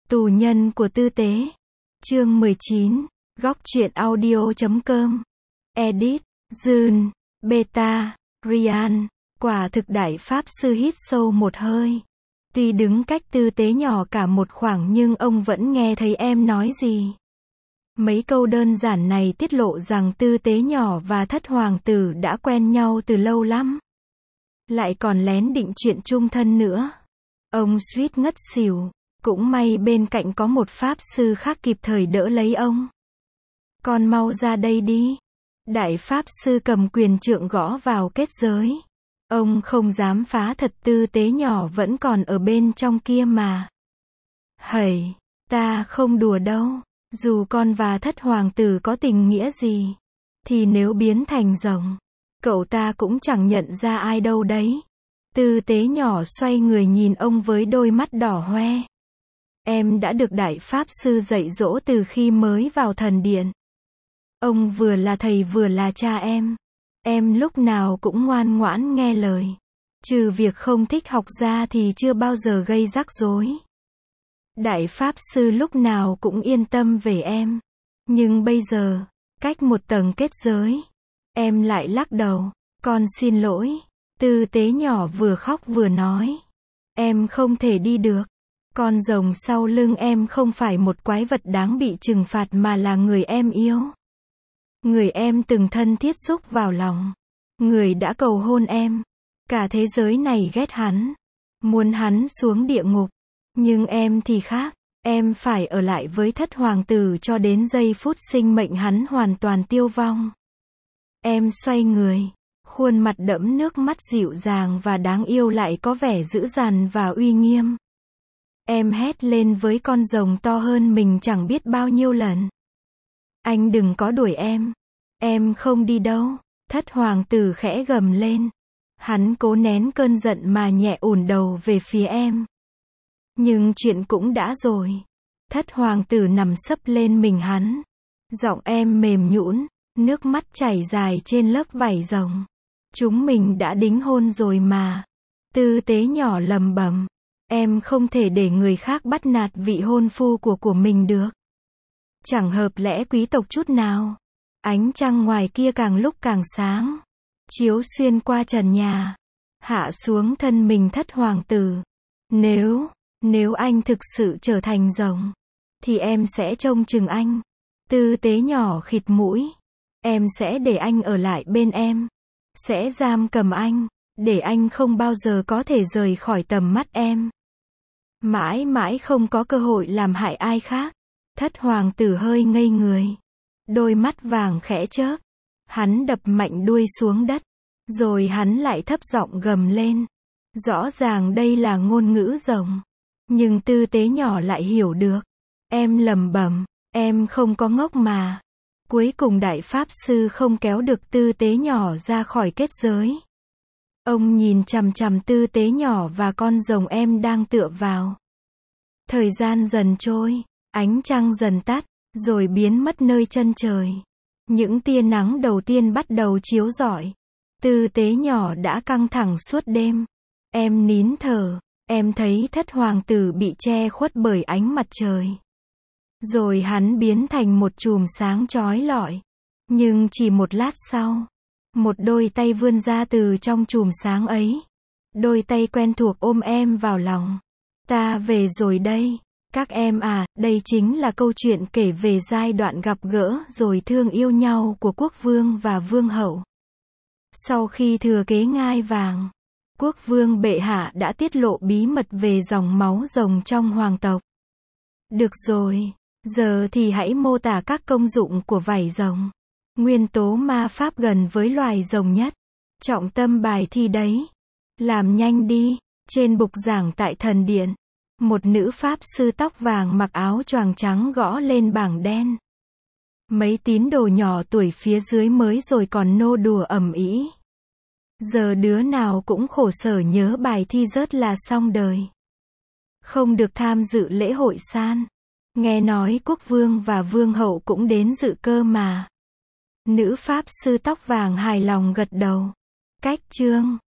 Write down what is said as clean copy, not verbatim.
Tù nhân của tư tế. Chương 19. Góc truyện audio.com. Edit. June. Beta. Ryan. Quả thực đại pháp sư hít sâu một hơi. Tuy đứng cách tư tế nhỏ cả một khoảng nhưng ông vẫn nghe thấy em nói gì. Mấy câu đơn giản này tiết lộ rằng tư tế nhỏ và thất hoàng tử đã quen nhau từ lâu lắm. Lại còn lén định chuyện chung thân nữa. Ông suýt ngất xỉu. Cũng may bên cạnh có một pháp sư khác kịp thời đỡ lấy ông. Con mau ra đây đi. Đại pháp sư cầm quyền trượng gõ vào kết giới. Ông không dám phá thật, tư tế nhỏ vẫn còn ở bên trong kia mà. Hầy, ta không đùa đâu. Dù con và thất hoàng tử có tình nghĩa gì, thì nếu biến thành rồng, cậu ta cũng chẳng nhận ra ai đâu đấy. Tư tế nhỏ xoay người nhìn ông với đôi mắt đỏ hoe. Em đã được đại pháp sư dạy dỗ từ khi mới vào thần điện. Ông vừa là thầy vừa là cha em. Em lúc nào cũng ngoan ngoãn nghe lời. Trừ việc không thích học ra thì chưa bao giờ gây rắc rối. Đại pháp sư lúc nào cũng yên tâm về em. Nhưng bây giờ, cách một tầng kết giới, em lại lắc đầu. Con xin lỗi. Tư tế nhỏ vừa khóc vừa nói. Em không thể đi được. Con rồng sau lưng em không phải một quái vật đáng bị trừng phạt mà là người em yêu. Người em từng thân thiết xúc vào lòng. Người đã cầu hôn em. Cả thế giới này ghét hắn. Muốn hắn xuống địa ngục. Nhưng em thì khác. Em phải ở lại với thất hoàng tử cho đến giây phút sinh mệnh hắn hoàn toàn tiêu vong. Em xoay người. Khuôn mặt đẫm nước mắt dịu dàng và đáng yêu lại có vẻ dữ dằn và uy nghiêm. Em hét lên với con rồng to hơn mình chẳng biết bao nhiêu lần. Anh đừng có đuổi em. Em không đi đâu. Thất hoàng tử khẽ gầm lên. Hắn cố nén cơn giận mà nhẹ ủn đầu về phía em. Nhưng chuyện cũng đã rồi. Thất hoàng tử nằm sấp lên mình hắn. Giọng em mềm nhũn, nước mắt chảy dài trên lớp vảy rồng. Chúng mình đã đính hôn rồi mà. Tư tế nhỏ lầm bầm. Em không thể để người khác bắt nạt vị hôn phu của mình được. Chẳng hợp lẽ quý tộc chút nào. Ánh trăng ngoài kia càng lúc càng sáng. Chiếu xuyên qua trần nhà. Hạ xuống thân mình thất hoàng tử. Nếu anh thực sự trở thành rồng, thì em sẽ trông chừng anh. Tư tế nhỏ khịt mũi. Em sẽ để anh ở lại bên em. Sẽ giam cầm anh, để anh không bao giờ có thể rời khỏi tầm mắt em. Mãi mãi không có cơ hội làm hại ai khác. Thất hoàng tử hơi ngây người. Đôi mắt vàng khẽ chớp. Hắn đập mạnh đuôi xuống đất. Rồi hắn lại thấp giọng gầm lên. Rõ ràng đây là ngôn ngữ rồng. Nhưng tư tế nhỏ lại hiểu được. Em lẩm bẩm. Em không có ngốc mà. Cuối cùng đại pháp sư không kéo được tư tế nhỏ ra khỏi kết giới. Ông nhìn chằm chằm tư tế nhỏ và con rồng em đang tựa vào. Thời gian dần trôi, ánh trăng dần tắt, rồi biến mất nơi chân trời. Những tia nắng đầu tiên bắt đầu chiếu rọi. Tư tế nhỏ đã căng thẳng suốt đêm. Em nín thở, em thấy thất hoàng tử bị che khuất bởi ánh mặt trời. Rồi hắn biến thành một chùm sáng chói lọi. Nhưng chỉ một lát sau, một đôi tay vươn ra từ trong chùm sáng ấy. Đôi tay quen thuộc ôm em vào lòng. Ta về rồi đây. Các em à, đây chính là câu chuyện kể về giai đoạn gặp gỡ rồi thương yêu nhau của quốc vương và vương hậu. Sau khi thừa kế ngai vàng, quốc vương bệ hạ đã tiết lộ bí mật về dòng máu rồng trong hoàng tộc. Được rồi, giờ thì hãy mô tả các công dụng của vảy rồng. Nguyên tố ma pháp gần với loài rồng nhất. Trọng tâm bài thi đấy. Làm nhanh đi. Trên bục giảng tại thần điện, một nữ pháp sư tóc vàng mặc áo choàng trắng gõ lên bảng đen. Mấy tín đồ nhỏ tuổi phía dưới mới rồi còn nô đùa ầm ĩ. Giờ đứa nào cũng khổ sở nhớ bài thi rớt là xong đời. Không được tham dự lễ hội san. Nghe nói quốc vương và vương hậu cũng đến dự cơ mà. Nữ pháp sư tóc vàng hài lòng gật đầu. Cách chương